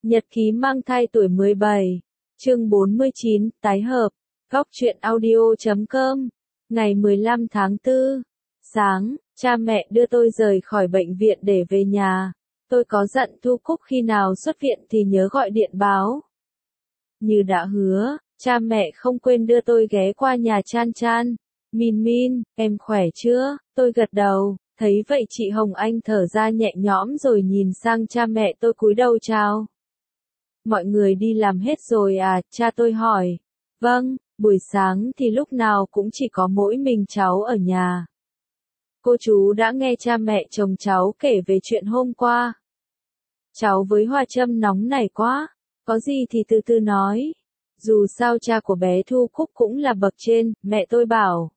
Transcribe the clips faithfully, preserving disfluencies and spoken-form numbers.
Nhật ký mang thai tuổi mười bảy, chương bốn mươi chín, tái hợp, góc truyện audio chấm com, ngày mười lăm tháng tư, sáng, cha mẹ đưa tôi rời khỏi bệnh viện để về nhà. Tôi có dặn Thu Cúc khi nào xuất viện thì nhớ gọi điện báo. Như đã hứa, cha mẹ không quên đưa tôi ghé qua nhà Chan Chan. Min Min, em khỏe chưa? Tôi gật đầu, thấy vậy chị Hồng Anh thở ra nhẹ nhõm rồi nhìn sang cha mẹ tôi cúi đầu chào. Mọi người đi làm hết rồi à? Cha tôi hỏi. Vâng, buổi sáng thì lúc nào cũng chỉ có mỗi mình cháu ở nhà. Cô chú đã nghe cha mẹ chồng cháu kể về chuyện hôm qua. Cháu với Hoa Trâm nóng nảy quá, có gì thì từ từ nói. Dù sao cha của bé Thu Cúc cũng là bậc trên, mẹ tôi bảo.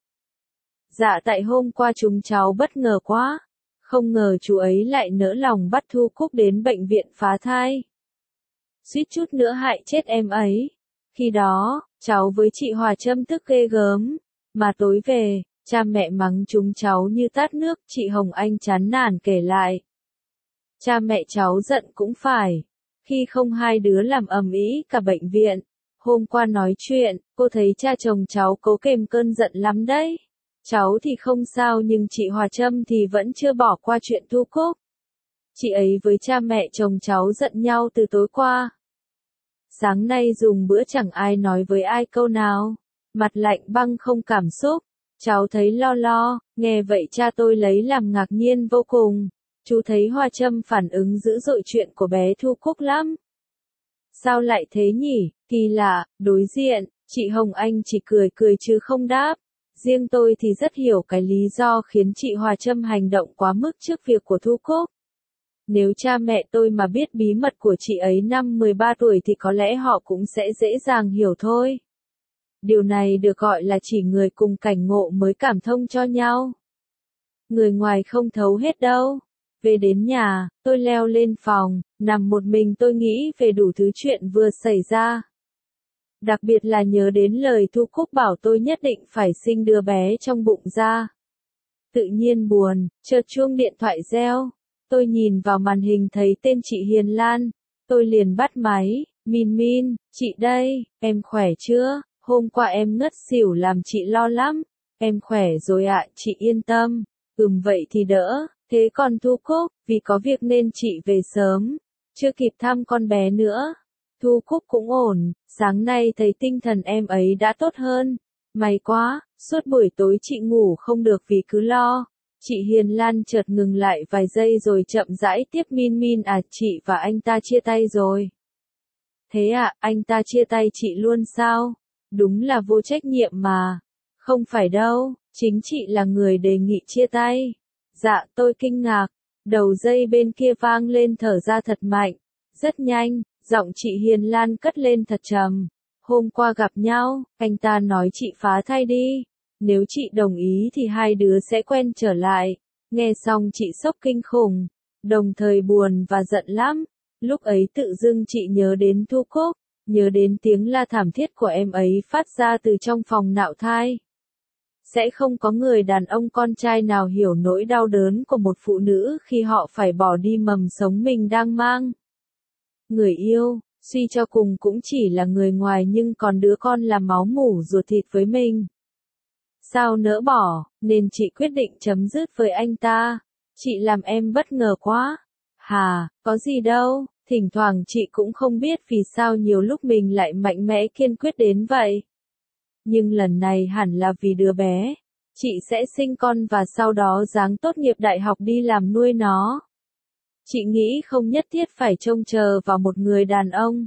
Dạ tại hôm qua chúng cháu bất ngờ quá, không ngờ chú ấy lại nỡ lòng bắt Thu Cúc đến bệnh viện phá thai. Suýt chút nữa hại chết em ấy. Khi đó, cháu với chị Hòa Trâm tức ghê gớm, mà tối về, cha mẹ mắng chúng cháu như tát nước, chị Hồng Anh chán nản kể lại. Cha mẹ cháu giận cũng phải, khi không hai đứa làm ầm ĩ cả bệnh viện. Hôm qua nói chuyện, cô thấy cha chồng cháu cố kềm cơn giận lắm đấy. Cháu thì không sao nhưng chị Hòa Trâm thì vẫn chưa bỏ qua chuyện Thu Cúc. Chị ấy với cha mẹ chồng cháu giận nhau từ tối qua. Sáng nay dùng bữa chẳng ai nói với ai câu nào. Mặt lạnh băng không cảm xúc. Cháu thấy lo lo, nghe vậy cha tôi lấy làm ngạc nhiên vô cùng. Chú thấy Hoa Trâm phản ứng dữ dội chuyện của bé Thu Cúc lắm. Sao lại thế nhỉ? Kỳ lạ, đối diện, chị Hồng Anh chỉ cười cười chứ không đáp. Riêng tôi thì rất hiểu cái lý do khiến chị Hòa Trâm hành động quá mức trước việc của Thu Cúc. Nếu cha mẹ tôi mà biết bí mật của chị ấy năm mười ba tuổi thì có lẽ họ cũng sẽ dễ dàng hiểu thôi. Điều này được gọi là chỉ người cùng cảnh ngộ mới cảm thông cho nhau. Người ngoài không thấu hết đâu. Về đến nhà, tôi leo lên phòng, nằm một mình tôi nghĩ về đủ thứ chuyện vừa xảy ra. Đặc biệt là nhớ đến lời Thu Cúc bảo tôi nhất định phải sinh đứa bé trong bụng ra. Tự nhiên buồn, chợt chuông điện thoại reo. Tôi nhìn vào màn hình thấy tên chị Hiền Lan. Tôi liền bắt máy. Min Min, chị đây, em khỏe chưa? Hôm qua em ngất xỉu làm chị lo lắm. Em khỏe rồi ạ, chị yên tâm. Ừm vậy thì đỡ. Thế còn Thu Cúc, vì có việc nên chị về sớm. Chưa kịp thăm con bé nữa. Thu Cúc cũng ổn, sáng nay thấy tinh thần em ấy đã tốt hơn. May quá, suốt buổi tối chị ngủ không được vì cứ lo. Chị Hiền Lan chợt ngừng lại vài giây rồi chậm rãi tiếp. Min Min à, chị và anh ta chia tay rồi. Thế à, anh ta chia tay chị luôn sao? Đúng là vô trách nhiệm mà. Không phải đâu, chính chị là người đề nghị chia tay. Dạ, tôi kinh ngạc. Đầu dây bên kia vang lên thở ra thật mạnh. Rất nhanh, giọng chị Hiền Lan cất lên thật trầm. Hôm qua gặp nhau, anh ta nói chị phá thai đi. Nếu chị đồng ý thì hai đứa sẽ quen trở lại. Nghe xong chị sốc kinh khủng, đồng thời buồn và giận lắm. Lúc ấy tự dưng chị nhớ đến Thu Cúc, nhớ đến tiếng la thảm thiết của em ấy phát ra từ trong phòng nạo thai. Sẽ không có người đàn ông con trai nào hiểu nỗi đau đớn của một phụ nữ khi họ phải bỏ đi mầm sống mình đang mang. Người yêu, suy cho cùng cũng chỉ là người ngoài nhưng còn đứa con là máu mủ ruột thịt với mình. Sao nỡ bỏ, nên chị quyết định chấm dứt với anh ta. Chị làm em bất ngờ quá. Hà, có gì đâu, thỉnh thoảng chị cũng không biết vì sao nhiều lúc mình lại mạnh mẽ kiên quyết đến vậy. Nhưng lần này hẳn là vì đứa bé. Chị sẽ sinh con và sau đó ráng tốt nghiệp đại học đi làm nuôi nó. Chị nghĩ không nhất thiết phải trông chờ vào một người đàn ông.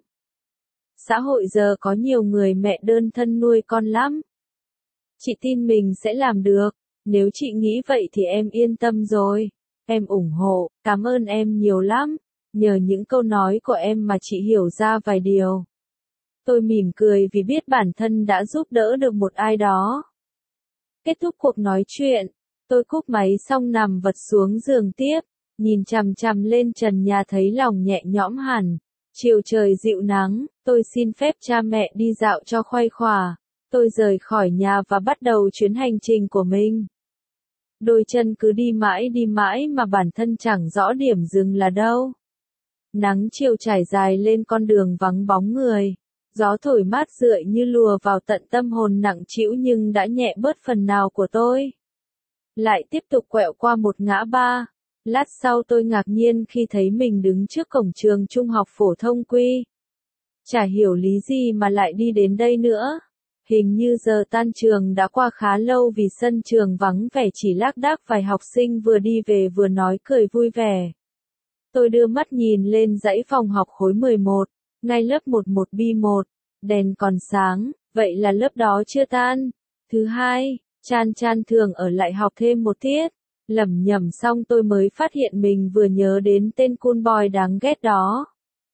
Xã hội giờ có nhiều người mẹ đơn thân nuôi con lắm. Chị tin mình sẽ làm được. Nếu chị nghĩ vậy thì em yên tâm rồi. Em ủng hộ, cảm ơn em nhiều lắm. Nhờ những câu nói của em mà chị hiểu ra vài điều. Tôi mỉm cười vì biết bản thân đã giúp đỡ được một ai đó. Kết thúc cuộc nói chuyện, tôi cúp máy xong nằm vật xuống giường tiếp, nhìn chằm chằm lên trần nhà thấy lòng nhẹ nhõm hẳn. Chiều trời dịu nắng, tôi xin phép cha mẹ đi dạo cho khuây khỏa. Tôi rời khỏi nhà và bắt đầu chuyến hành trình của mình. Đôi chân cứ đi mãi đi mãi mà bản thân chẳng rõ điểm dừng là đâu. Nắng chiều trải dài lên con đường vắng bóng người. Gió thổi mát rượi như lùa vào tận tâm hồn nặng trĩu nhưng đã nhẹ bớt phần nào của tôi. Lại tiếp tục quẹo qua một ngã ba. Lát sau tôi ngạc nhiên khi thấy mình đứng trước cổng trường trung học phổ thông Quy. Chả hiểu lý gì mà lại đi đến đây nữa. Hình như giờ tan trường đã qua khá lâu vì sân trường vắng vẻ chỉ lác đác vài học sinh vừa đi về vừa nói cười vui vẻ. Tôi đưa mắt nhìn lên dãy phòng học khối mười một, ngay lớp mười một B một, đèn còn sáng, vậy là lớp đó chưa tan. Thứ hai, Chan Chan thường ở lại học thêm một tiết. Lẩm nhẩm xong tôi mới phát hiện mình vừa nhớ đến tên cool boy đáng ghét đó.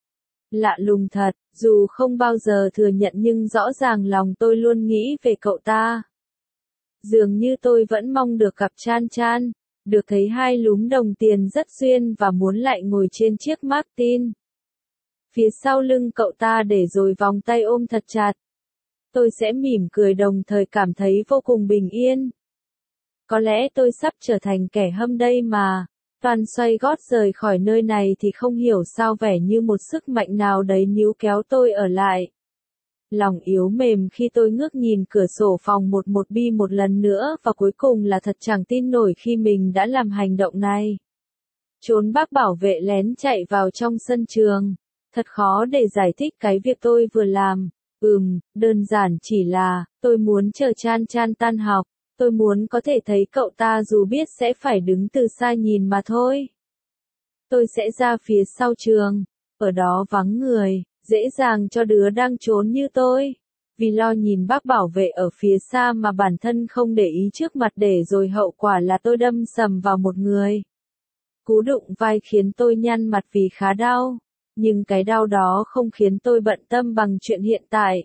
Lạ lùng thật, dù không bao giờ thừa nhận nhưng rõ ràng lòng tôi luôn nghĩ về cậu ta. Dường như tôi vẫn mong được gặp Chan Chan, được thấy hai lúm đồng tiền rất duyên và muốn lại ngồi trên chiếc Martin. Phía sau lưng cậu ta để rồi vòng tay ôm thật chặt. Tôi sẽ mỉm cười đồng thời cảm thấy vô cùng bình yên. Có lẽ tôi sắp trở thành kẻ hâm đây mà. Toàn xoay gót rời khỏi nơi này thì không hiểu sao vẻ như một sức mạnh nào đấy níu kéo tôi ở lại. Lòng yếu mềm khi tôi ngước nhìn cửa sổ phòng mười một B một lần nữa và cuối cùng là thật chẳng tin nổi khi mình đã làm hành động này. Trốn bác bảo vệ lén chạy vào trong sân trường. Thật khó để giải thích cái việc tôi vừa làm. Ừm, đơn giản chỉ là, tôi muốn chờ Chan Chan tan học. Tôi muốn có thể thấy cậu ta dù biết sẽ phải đứng từ xa nhìn mà thôi. Tôi sẽ ra phía sau trường. Ở đó vắng người, dễ dàng cho đứa đang trốn như tôi. Vì lo nhìn bác bảo vệ ở phía xa mà bản thân không để ý trước mặt để rồi hậu quả là tôi đâm sầm vào một người. Cú đụng vai khiến tôi nhăn mặt vì khá đau. Nhưng cái đau đó không khiến tôi bận tâm bằng chuyện hiện tại.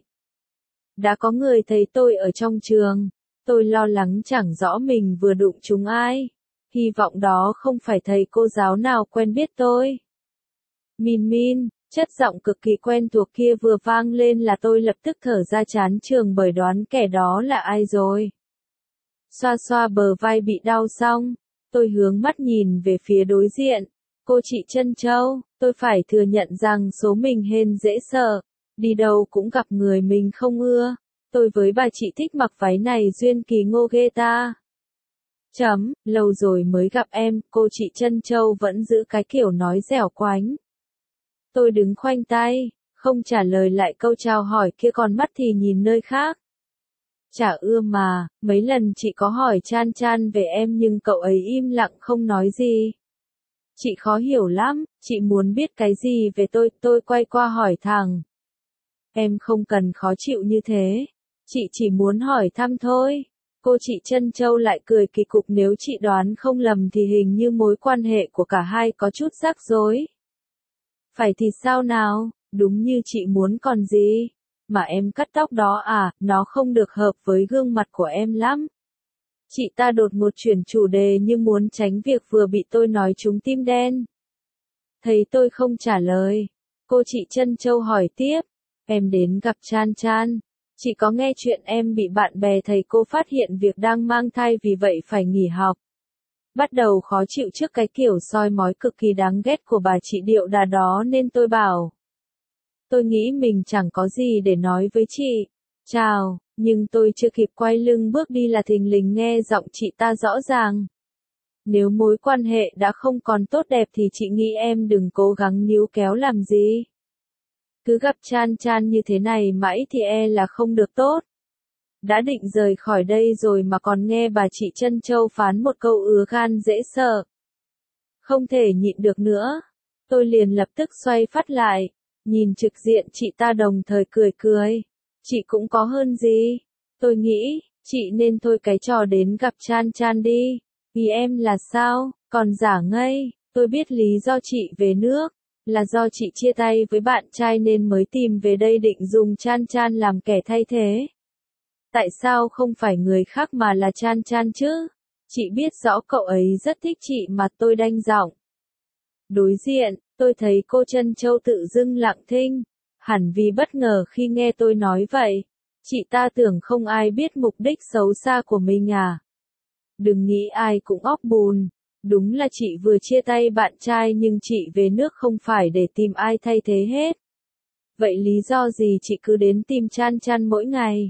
Đã có người thấy tôi ở trong trường. Tôi lo lắng chẳng rõ mình vừa đụng trúng ai. Hy vọng đó không phải thầy cô giáo nào quen biết tôi. Min Min, chất giọng cực kỳ quen thuộc kia vừa vang lên là tôi lập tức thở ra chán trường bởi đoán kẻ đó là ai rồi. Xoa xoa bờ vai bị đau xong, tôi hướng mắt nhìn về phía đối diện. Cô chị Trân Châu, tôi phải thừa nhận rằng số mình hên dễ sợ. Đi đâu cũng gặp người mình không ưa. Tôi với bà chị thích mặc váy này duyên kỳ ngô ghê ta. Chấm, lâu rồi mới gặp em, cô chị Trân Châu vẫn giữ cái kiểu nói dẻo quánh. Tôi đứng khoanh tay, không trả lời lại câu chào hỏi kia còn mắt thì nhìn nơi khác. Chả ưa mà, mấy lần chị có hỏi Chan Chan về em nhưng cậu ấy im lặng không nói gì. Chị khó hiểu lắm, chị muốn biết cái gì về tôi, tôi quay qua hỏi thẳng. Em không cần khó chịu như thế. Chị chỉ muốn hỏi thăm thôi. Cô chị Trân Châu lại cười kỳ cục nếu chị đoán không lầm thì hình như mối quan hệ của cả hai có chút rắc rối. Phải thì sao nào, đúng như chị muốn còn gì. Mà em cắt tóc đó à, nó không được hợp với gương mặt của em lắm. Chị ta đột ngột chuyển chủ đề như muốn tránh việc vừa bị tôi nói trúng tim đen. Thấy tôi không trả lời, cô chị Trân Châu hỏi tiếp. Em đến gặp Chan Chan. Chị có nghe chuyện em bị bạn bè thầy cô phát hiện việc đang mang thai vì vậy phải nghỉ học. Bắt đầu khó chịu trước cái kiểu soi mói cực kỳ đáng ghét của bà chị điệu đà đó nên tôi bảo. Tôi nghĩ mình chẳng có gì để nói với chị. Chào, nhưng tôi chưa kịp quay lưng bước đi là thình lình nghe giọng chị ta rõ ràng. Nếu mối quan hệ đã không còn tốt đẹp thì chị nghĩ em đừng cố gắng níu kéo làm gì. Cứ gặp Chan Chan như thế này mãi thì e là không được tốt. Đã định rời khỏi đây rồi mà còn nghe bà chị Trân Châu phán một câu ứa gan dễ sợ. Không thể nhịn được nữa. Tôi liền lập tức xoay phát lại, nhìn trực diện chị ta đồng thời cười cười. Chị cũng có hơn gì. Tôi nghĩ, chị nên thôi cái trò đến gặp Chan Chan đi. Vì em là sao, còn giả ngây, tôi biết lý do chị về nước. Là do chị chia tay với bạn trai nên mới tìm về đây định dùng Chan Chan làm kẻ thay thế. Tại sao không phải người khác mà là Chan Chan chứ? Chị biết rõ cậu ấy rất thích chị mà tôi đanh giọng. Đối diện, tôi thấy cô Trân Châu tự dưng lặng thinh. Hẳn vì bất ngờ khi nghe tôi nói vậy. Chị ta tưởng không ai biết mục đích xấu xa của mình à? Đừng nghĩ ai cũng óc bùn. Đúng là chị vừa chia tay bạn trai nhưng chị về nước không phải để tìm ai thay thế hết. Vậy lý do gì chị cứ đến tìm Chan Chan mỗi ngày?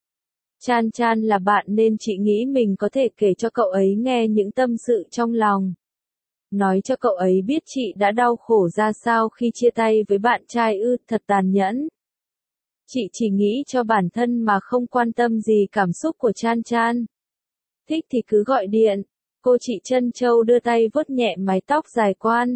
Chan Chan là bạn nên chị nghĩ mình có thể kể cho cậu ấy nghe những tâm sự trong lòng. Nói cho cậu ấy biết chị đã đau khổ ra sao khi chia tay với bạn trai ư, thật tàn nhẫn. Chị chỉ nghĩ cho bản thân mà không quan tâm gì cảm xúc của Chan Chan. Thích thì cứ gọi điện. Cô chị Trân Châu đưa tay vuốt nhẹ mái tóc dài quan.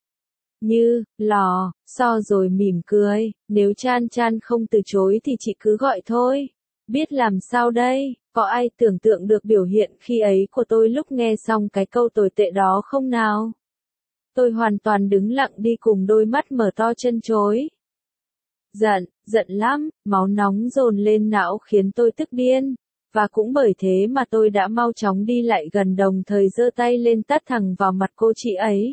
Như, lò, so rồi mỉm cười, nếu Chan Chan không từ chối thì chị cứ gọi thôi. Biết làm sao đây, có ai tưởng tượng được biểu hiện khi ấy của tôi lúc nghe xong cái câu tồi tệ đó không nào? Tôi hoàn toàn đứng lặng đi cùng đôi mắt mở to chân chối. Giận, giận lắm, máu nóng dồn lên não khiến tôi tức điên. Và cũng bởi thế mà tôi đã mau chóng đi lại gần đồng thời giơ tay lên tát thẳng vào mặt cô chị ấy.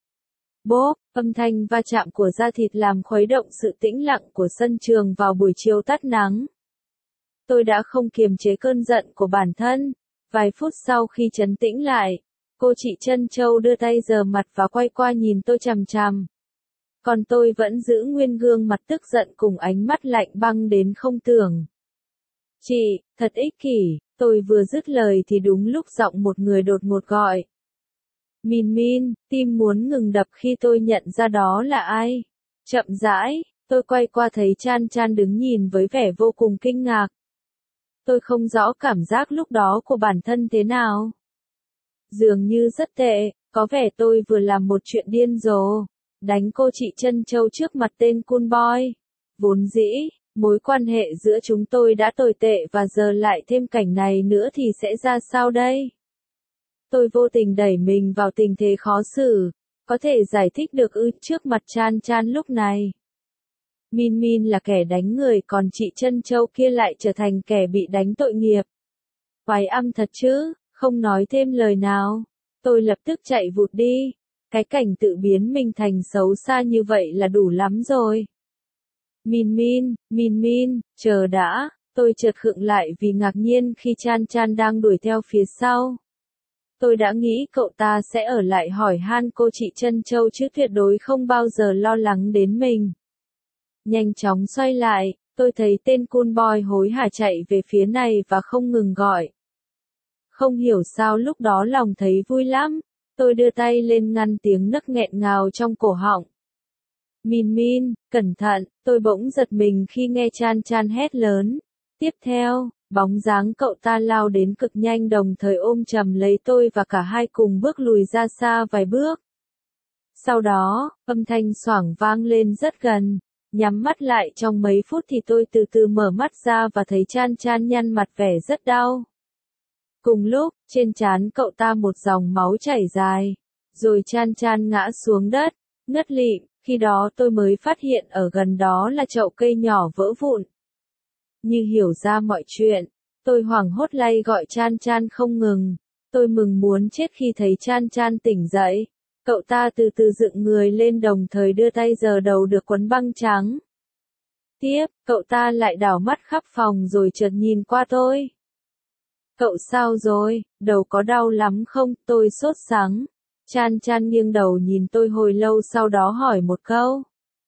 Bốp, âm thanh va chạm của da thịt làm khuấy động sự tĩnh lặng của sân trường vào buổi chiều tắt nắng. Tôi đã không kiềm chế cơn giận của bản thân. Vài phút sau khi trấn tĩnh lại, cô chị Trân Châu đưa tay giở mặt và quay qua nhìn tôi chằm chằm. Còn tôi vẫn giữ nguyên gương mặt tức giận cùng ánh mắt lạnh băng đến không tưởng. Chị, thật ích kỷ, tôi vừa dứt lời thì đúng lúc giọng một người đột ngột gọi. Min Min, tim muốn ngừng đập khi tôi nhận ra đó là ai. Chậm rãi, tôi quay qua thấy Chan Chan đứng nhìn với vẻ vô cùng kinh ngạc. Tôi không rõ cảm giác lúc đó của bản thân thế nào. Dường như rất tệ, có vẻ tôi vừa làm một chuyện điên rồ. Đánh cô chị Trân Châu trước mặt tên cool boy. Vốn dĩ, mối quan hệ giữa chúng tôi đã tồi tệ và giờ lại thêm cảnh này nữa thì sẽ ra sao đây? Tôi vô tình đẩy mình vào tình thế khó xử. Có thể giải thích được ư trước mặt Chan Chan lúc này. Min Min là kẻ đánh người còn chị Trân Châu kia lại trở thành kẻ bị đánh tội nghiệp. Oái âm thật chứ, không nói thêm lời nào. Tôi lập tức chạy vụt đi. Cái cảnh tự biến mình thành xấu xa như vậy là đủ lắm rồi. Min Min, Min Min, chờ đã, tôi chợt khựng lại vì ngạc nhiên khi Chan Chan đang đuổi theo phía sau. Tôi đã nghĩ cậu ta sẽ ở lại hỏi han cô chị Trân Châu chứ tuyệt đối không bao giờ lo lắng đến mình. Nhanh chóng xoay lại, tôi thấy tên cool boy hối hả chạy về phía này và không ngừng gọi. Không hiểu sao lúc đó lòng thấy vui lắm, tôi đưa tay lên ngăn tiếng nấc nghẹn ngào trong cổ họng. Min Min, cẩn thận, tôi bỗng giật mình khi nghe Chan Chan hét lớn. Tiếp theo, bóng dáng cậu ta lao đến cực nhanh đồng thời ôm chầm lấy tôi và cả hai cùng bước lùi ra xa vài bước. Sau đó, âm thanh xoảng vang lên rất gần. Nhắm mắt lại trong mấy phút thì tôi từ từ mở mắt ra và thấy Chan Chan nhăn mặt vẻ rất đau. Cùng lúc, trên trán cậu ta một dòng máu chảy dài. Rồi Chan Chan ngã xuống đất, ngất lịm, khi đó tôi mới phát hiện ở gần đó là chậu cây nhỏ vỡ vụn. Như hiểu ra mọi chuyện, tôi hoảng hốt lay gọi Chan Chan không ngừng. Tôi mừng muốn chết khi thấy Chan Chan tỉnh dậy. Cậu ta từ từ dựng người lên đồng thời đưa tay giở đầu được quấn băng trắng. Tiếp, cậu ta lại đảo mắt khắp phòng rồi chợt nhìn qua tôi. Cậu sao rồi, đầu có đau lắm không? Tôi sốt sắng. Chan Chan nghiêng đầu nhìn tôi hồi lâu sau đó hỏi một câu.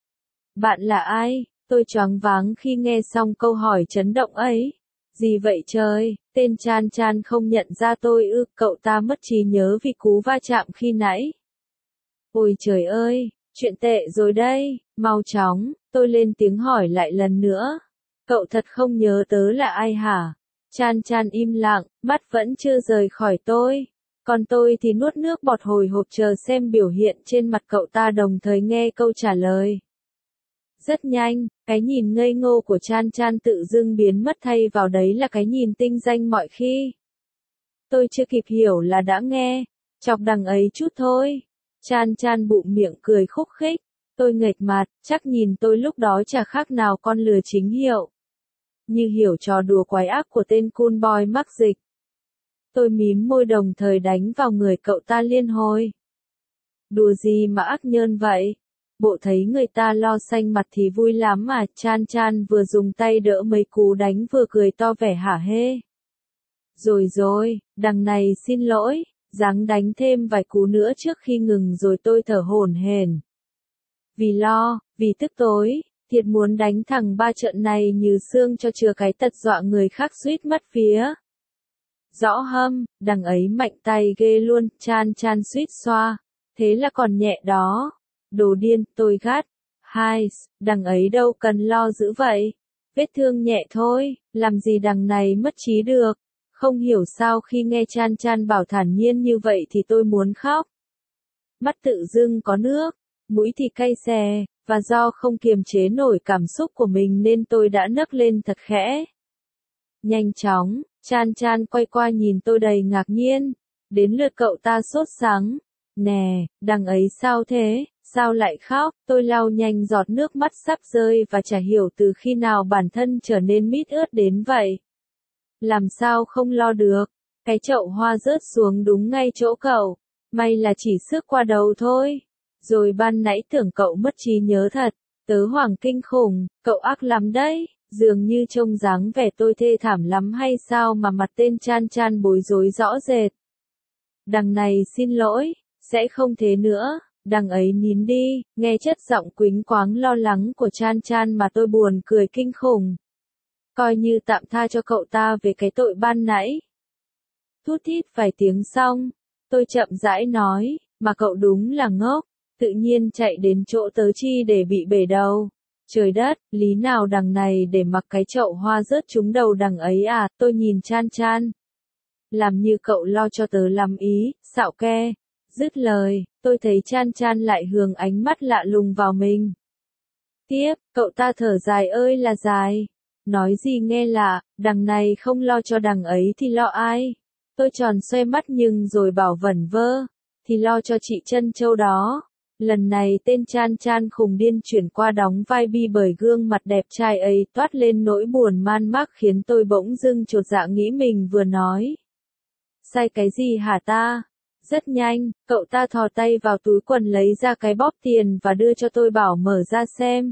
Bạn là ai? Tôi choáng váng khi nghe xong câu hỏi chấn động ấy. Gì vậy trời, tên Chan Chan không nhận ra tôi ư, cậu ta mất trí nhớ vì cú va chạm khi nãy. Ôi trời ơi, chuyện tệ rồi đây, mau chóng, tôi lên tiếng hỏi lại lần nữa. Cậu thật không nhớ tớ là ai hả? Chan Chan im lặng, mắt vẫn chưa rời khỏi tôi. Còn tôi thì nuốt nước bọt hồi hộp chờ xem biểu hiện trên mặt cậu ta đồng thời nghe câu trả lời. Rất nhanh, cái nhìn ngây ngô của Chan Chan tự dưng biến mất thay vào đấy là cái nhìn tinh danh mọi khi. Tôi chưa kịp hiểu là đã nghe, chọc đằng ấy chút thôi. Chan Chan bụng miệng cười khúc khích, tôi nghệch mặt, chắc nhìn tôi lúc đó chả khác nào con lừa chính hiệu. Như hiểu trò đùa quái ác của tên cool boy mắc dịch. Tôi mím môi đồng thời đánh vào người cậu ta liên hồi. Đùa gì mà ác nhơn vậy? Bộ thấy người ta lo xanh mặt thì vui lắm mà. Chan Chan vừa dùng tay đỡ mấy cú đánh vừa cười to vẻ hả hê. Rồi rồi, đằng này xin lỗi, Ráng đánh thêm vài cú nữa trước khi ngừng rồi tôi thở hổn hển. Vì lo, vì tức tối, thiệt muốn đánh thằng ba trận này như xương cho chừa cái tật dọa người khác suýt mất vía. Rõ hâm, đằng ấy mạnh tay ghê luôn, Chan Chan suýt xoa. Thế là còn nhẹ đó. Đồ điên, tôi gắt. Hai, đằng ấy đâu cần lo dữ vậy. Vết thương nhẹ thôi, làm gì đằng này mất trí được. Không hiểu sao khi nghe Chan Chan bảo thản nhiên như vậy thì tôi muốn khóc. Mắt tự dưng có nước, mũi thì cay xè, và do không kiềm chế nổi cảm xúc của mình nên tôi đã nấc lên thật khẽ. Nhanh chóng, Chan Chan quay qua nhìn tôi đầy ngạc nhiên. Đến lượt cậu ta sốt sắng. Nè, đằng ấy sao thế, sao lại khóc? Tôi lau nhanh giọt nước mắt sắp rơi và chả hiểu từ khi nào bản thân trở nên mít ướt đến vậy. Làm sao không lo được, cái chậu hoa rớt xuống đúng ngay chỗ cậu. May là chỉ xước qua đầu thôi. Rồi ban nãy tưởng cậu mất trí nhớ thật. Tớ hoảng kinh khủng, cậu ác lắm đấy. Dường như trông dáng vẻ tôi thê thảm lắm hay sao mà mặt tên Chan Chan bối rối rõ rệt. Đằng này xin lỗi, sẽ không thế nữa. Đằng ấy nín đi, nghe chất giọng quýnh quáng lo lắng của Chan Chan mà tôi buồn cười kinh khủng. Coi như tạm tha cho cậu ta về cái tội ban nãy. Thút thít vài tiếng xong, tôi chậm rãi nói, mà cậu đúng là ngốc, tự nhiên chạy đến chỗ tớ chi để bị bể đầu. Trời đất, lý nào đằng này để mặc cái chậu hoa rớt trúng đầu đằng ấy à, tôi nhìn Chan Chan. Làm như cậu lo cho tớ lắm ý, xạo ke. Dứt lời, tôi thấy Chan Chan lại hướng ánh mắt lạ lùng vào mình. Tiếp, cậu ta thở dài ơi là dài. Nói gì nghe lạ, đằng này không lo cho đằng ấy thì lo ai? Tôi tròn xoe mắt nhưng rồi bảo vẩn vơ. Thì lo cho chị Trân Châu đó. Lần này tên Chan Chan khùng điên chuyển qua đóng vai Bi bởi gương mặt đẹp trai ấy toát lên nỗi buồn man mác khiến tôi bỗng dưng chột dạ nghĩ mình vừa nói. Sai cái gì hả ta? Rất nhanh, cậu ta thò tay vào túi quần lấy ra cái bóp tiền và đưa cho tôi bảo mở ra xem.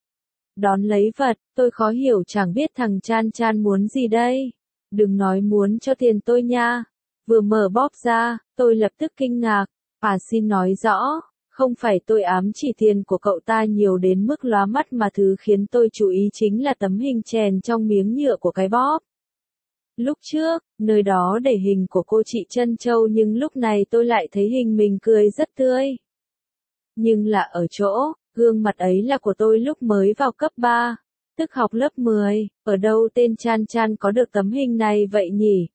Đón lấy vật, tôi khó hiểu chẳng biết thằng Chan Chan muốn gì đây. Đừng nói muốn cho tiền tôi nha. Vừa mở bóp ra, tôi lập tức kinh ngạc. À xin nói rõ, không phải tôi ám chỉ tiền của cậu ta nhiều đến mức lóa mắt mà thứ khiến tôi chú ý chính là tấm hình chèn trong miếng nhựa của cái bóp. Lúc trước, nơi đó để hình của cô chị Trân Châu nhưng lúc này tôi lại thấy hình mình cười rất tươi. Nhưng là ở chỗ, gương mặt ấy là của tôi lúc mới vào cấp ba, tức học lớp mười, ở đâu tên Chan Chan có được tấm hình này vậy nhỉ?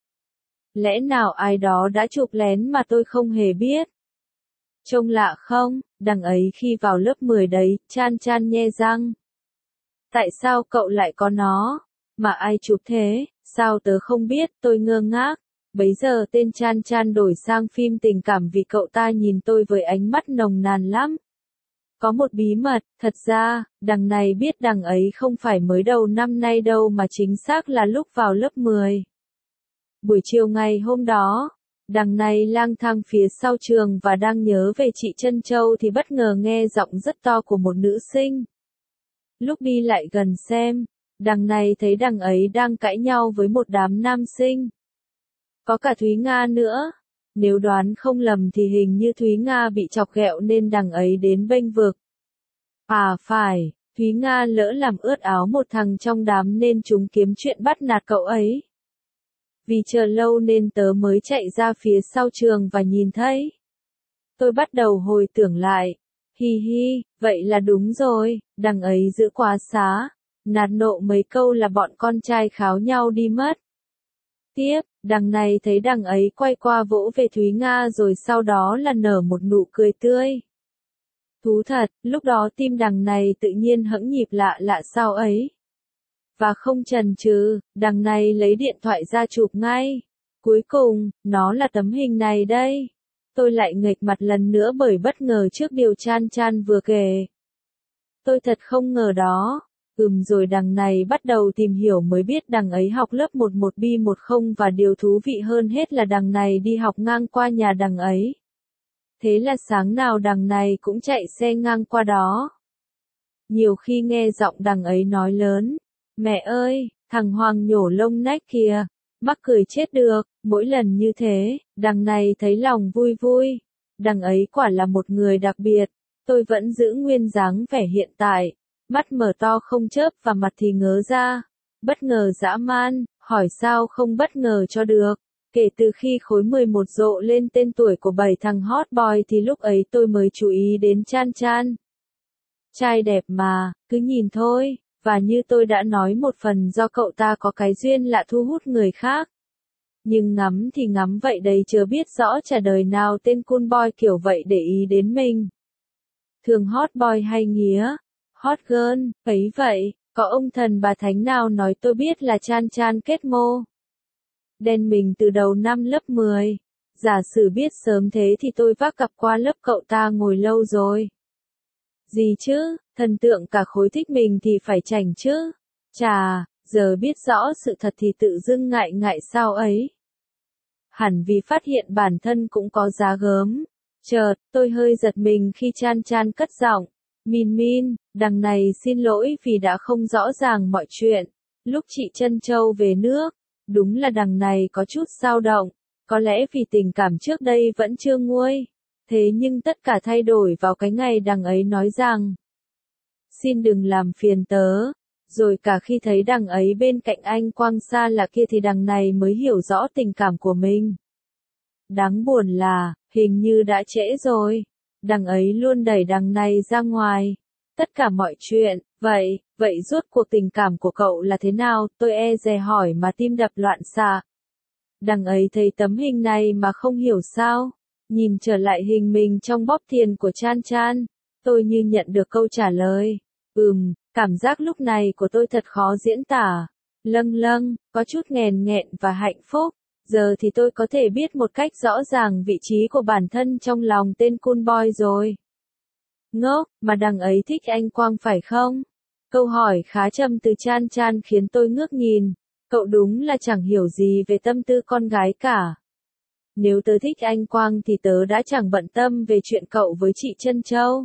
Lẽ nào ai đó đã chụp lén mà tôi không hề biết? Trông lạ không, đằng ấy khi vào lớp mười đấy, Chan Chan nhe răng. Tại sao cậu lại có nó? Mà ai chụp thế? Sao tớ không biết, tôi ngơ ngác. Bấy giờ tên Chan Chan đổi sang phim tình cảm vì cậu ta nhìn tôi với ánh mắt nồng nàn lắm. Có một bí mật, thật ra, đằng này biết đằng ấy không phải mới đầu năm nay đâu mà chính xác là lúc vào lớp mười. Buổi chiều ngày hôm đó, đằng này lang thang phía sau trường và đang nhớ về chị Trân Châu thì bất ngờ nghe giọng rất to của một nữ sinh. Lúc đi lại gần xem, đằng này thấy đằng ấy đang cãi nhau với một đám nam sinh. Có cả Thúy Nga nữa. Nếu đoán không lầm thì hình như Thúy Nga bị chọc ghẹo nên đằng ấy đến bênh vực. À phải, Thúy Nga lỡ làm ướt áo một thằng trong đám nên chúng kiếm chuyện bắt nạt cậu ấy. Vì chờ lâu nên tớ mới chạy ra phía sau trường và nhìn thấy. Tôi bắt đầu hồi tưởng lại. Hi hi, vậy là đúng rồi, đằng ấy giữ quá xá. Nạt nộ mấy câu là bọn con trai kháo nhau đi mất. Tiếp, đằng này thấy đằng ấy quay qua vỗ về Thúy Nga rồi sau đó là nở một nụ cười tươi. Thú thật, lúc đó tim đằng này tự nhiên hẫng nhịp lạ lạ sao ấy. Và không chần chừ, đằng này lấy điện thoại ra chụp ngay. Cuối cùng, nó là tấm hình này đây. Tôi lại nghệch mặt lần nữa bởi bất ngờ trước điều Chan Chan vừa kể. Tôi thật không ngờ đó. Ừm rồi đằng này bắt đầu tìm hiểu mới biết đằng ấy học lớp mười một B mười và điều thú vị hơn hết là đằng này đi học ngang qua nhà đằng ấy. Thế là sáng nào đằng này cũng chạy xe ngang qua đó. Nhiều khi nghe giọng đằng ấy nói lớn. Mẹ ơi, thằng Hoàng nhổ lông nách kìa. Mắc cười chết được, mỗi lần như thế, đằng này thấy lòng vui vui. Đằng ấy quả là một người đặc biệt, tôi vẫn giữ nguyên dáng vẻ hiện tại, mắt mở to không chớp và mặt thì ngớ ra. Bất ngờ dã man, hỏi sao không bất ngờ cho được. Kể từ khi khối mười một rộ lên tên tuổi của bảy thằng hot boy thì lúc ấy tôi mới chú ý đến Chan Chan. Trai đẹp mà, cứ nhìn thôi, và như tôi đã nói một phần do cậu ta có cái duyên lạ thu hút người khác. Nhưng ngắm thì ngắm vậy đấy chưa biết rõ trả đời nào tên cool boy kiểu vậy để ý đến mình. Thường hot boy hay nghía, hot girl, ấy vậy, có ông thần bà thánh nào nói tôi biết là Chan Chan kết mô. Đen mình từ đầu năm lớp mười, giả sử biết sớm thế thì tôi vác cặp qua lớp cậu ta ngồi lâu rồi. Gì chứ, thần tượng cả khối thích mình thì phải chảnh chứ. Chà, giờ biết rõ sự thật thì tự dưng ngại ngại sao ấy. Hẳn vì phát hiện bản thân cũng có giá gớm. Chợt, tôi hơi giật mình khi Chan Chan cất giọng. Min Min, đằng này xin lỗi vì đã không rõ ràng mọi chuyện. Lúc chị Trân Châu về nước, đúng là đằng này có chút dao động. Có lẽ vì tình cảm trước đây vẫn chưa nguôi. Thế nhưng tất cả thay đổi vào cái ngày đằng ấy nói rằng xin đừng làm phiền tớ. Rồi cả khi thấy đằng ấy bên cạnh anh Quang xa lạ kia thì đằng này mới hiểu rõ tình cảm của mình. Đáng buồn là, hình như đã trễ rồi. Đằng ấy luôn đẩy đằng này ra ngoài. Tất cả mọi chuyện, vậy, vậy rốt cuộc tình cảm của cậu là thế nào? Tôi e dè hỏi mà tim đập loạn xạ. Đằng ấy thấy tấm hình này mà không hiểu sao. Nhìn trở lại hình mình trong bóp tiền của Chan Chan, tôi như nhận được câu trả lời. Ừm, cảm giác lúc này của tôi thật khó diễn tả. Lâng lâng, có chút nghèn nghẹn và hạnh phúc. Giờ thì tôi có thể biết một cách rõ ràng vị trí của bản thân trong lòng tên cool boy rồi. Ngốc, mà đằng ấy thích anh Quang phải không? Câu hỏi khá trầm từ Chan Chan khiến tôi ngước nhìn. Cậu đúng là chẳng hiểu gì về tâm tư con gái cả. Nếu tớ thích anh Quang thì tớ đã chẳng bận tâm về chuyện cậu với chị Trân Châu.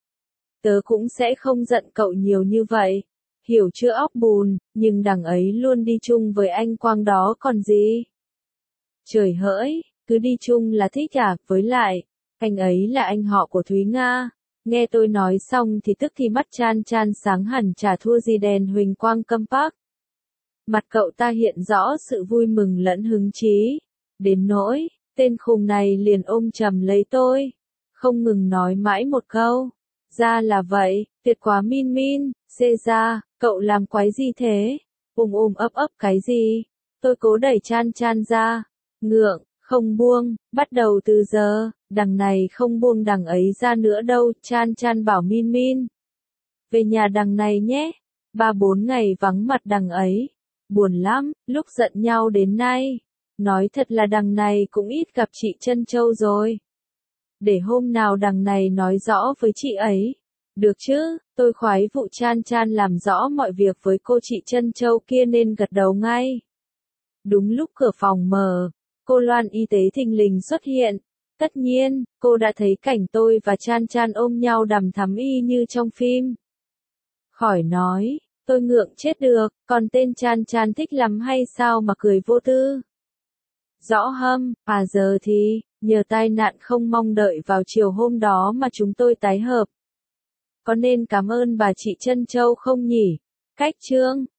Tớ cũng sẽ không giận cậu nhiều như vậy. Hiểu chưa óc bùn, nhưng đằng ấy luôn đi chung với anh Quang đó còn gì. Trời hỡi, cứ đi chung là thích à, với lại, anh ấy là anh họ của Thúy Nga. Nghe tôi nói xong thì tức thì mắt Chan Chan sáng hẳn chả thua gì đèn huỳnh quang compact. Mặt cậu ta hiện rõ sự vui mừng lẫn hứng chí. Đến nỗi, tên khùng này liền ôm chầm lấy tôi. Không ngừng nói mãi một câu. Ra là vậy, tuyệt quá Min Min, xê ra, cậu làm quái gì thế? Ôm ôm ấp ấp cái gì? Tôi cố đẩy Chan Chan ra. Ngượng, không buông, bắt đầu từ giờ, đằng này không buông đằng ấy ra nữa đâu, Chan Chan bảo Min Min. Về nhà đằng này nhé, ba bốn ngày vắng mặt đằng ấy. Buồn lắm, lúc giận nhau đến nay. Nói thật là đằng này cũng ít gặp chị Trân Châu rồi. Để hôm nào đằng này nói rõ với chị ấy. Được chứ, tôi khoái vụ Chan Chan làm rõ mọi việc với cô chị Trân Châu kia nên gật đầu ngay. Đúng lúc cửa phòng mở, cô Loan y tế thình lình xuất hiện. Tất nhiên, cô đã thấy cảnh tôi và Chan Chan ôm nhau đằm thắm y như trong phim. Khỏi nói, tôi ngượng chết được, còn tên Chan Chan thích lắm hay sao mà cười vô tư. Rõ hâm, à giờ thì, nhờ tai nạn không mong đợi vào chiều hôm đó mà chúng tôi tái hợp. Có nên cảm ơn bà chị Trân Châu không nhỉ? Cách chương.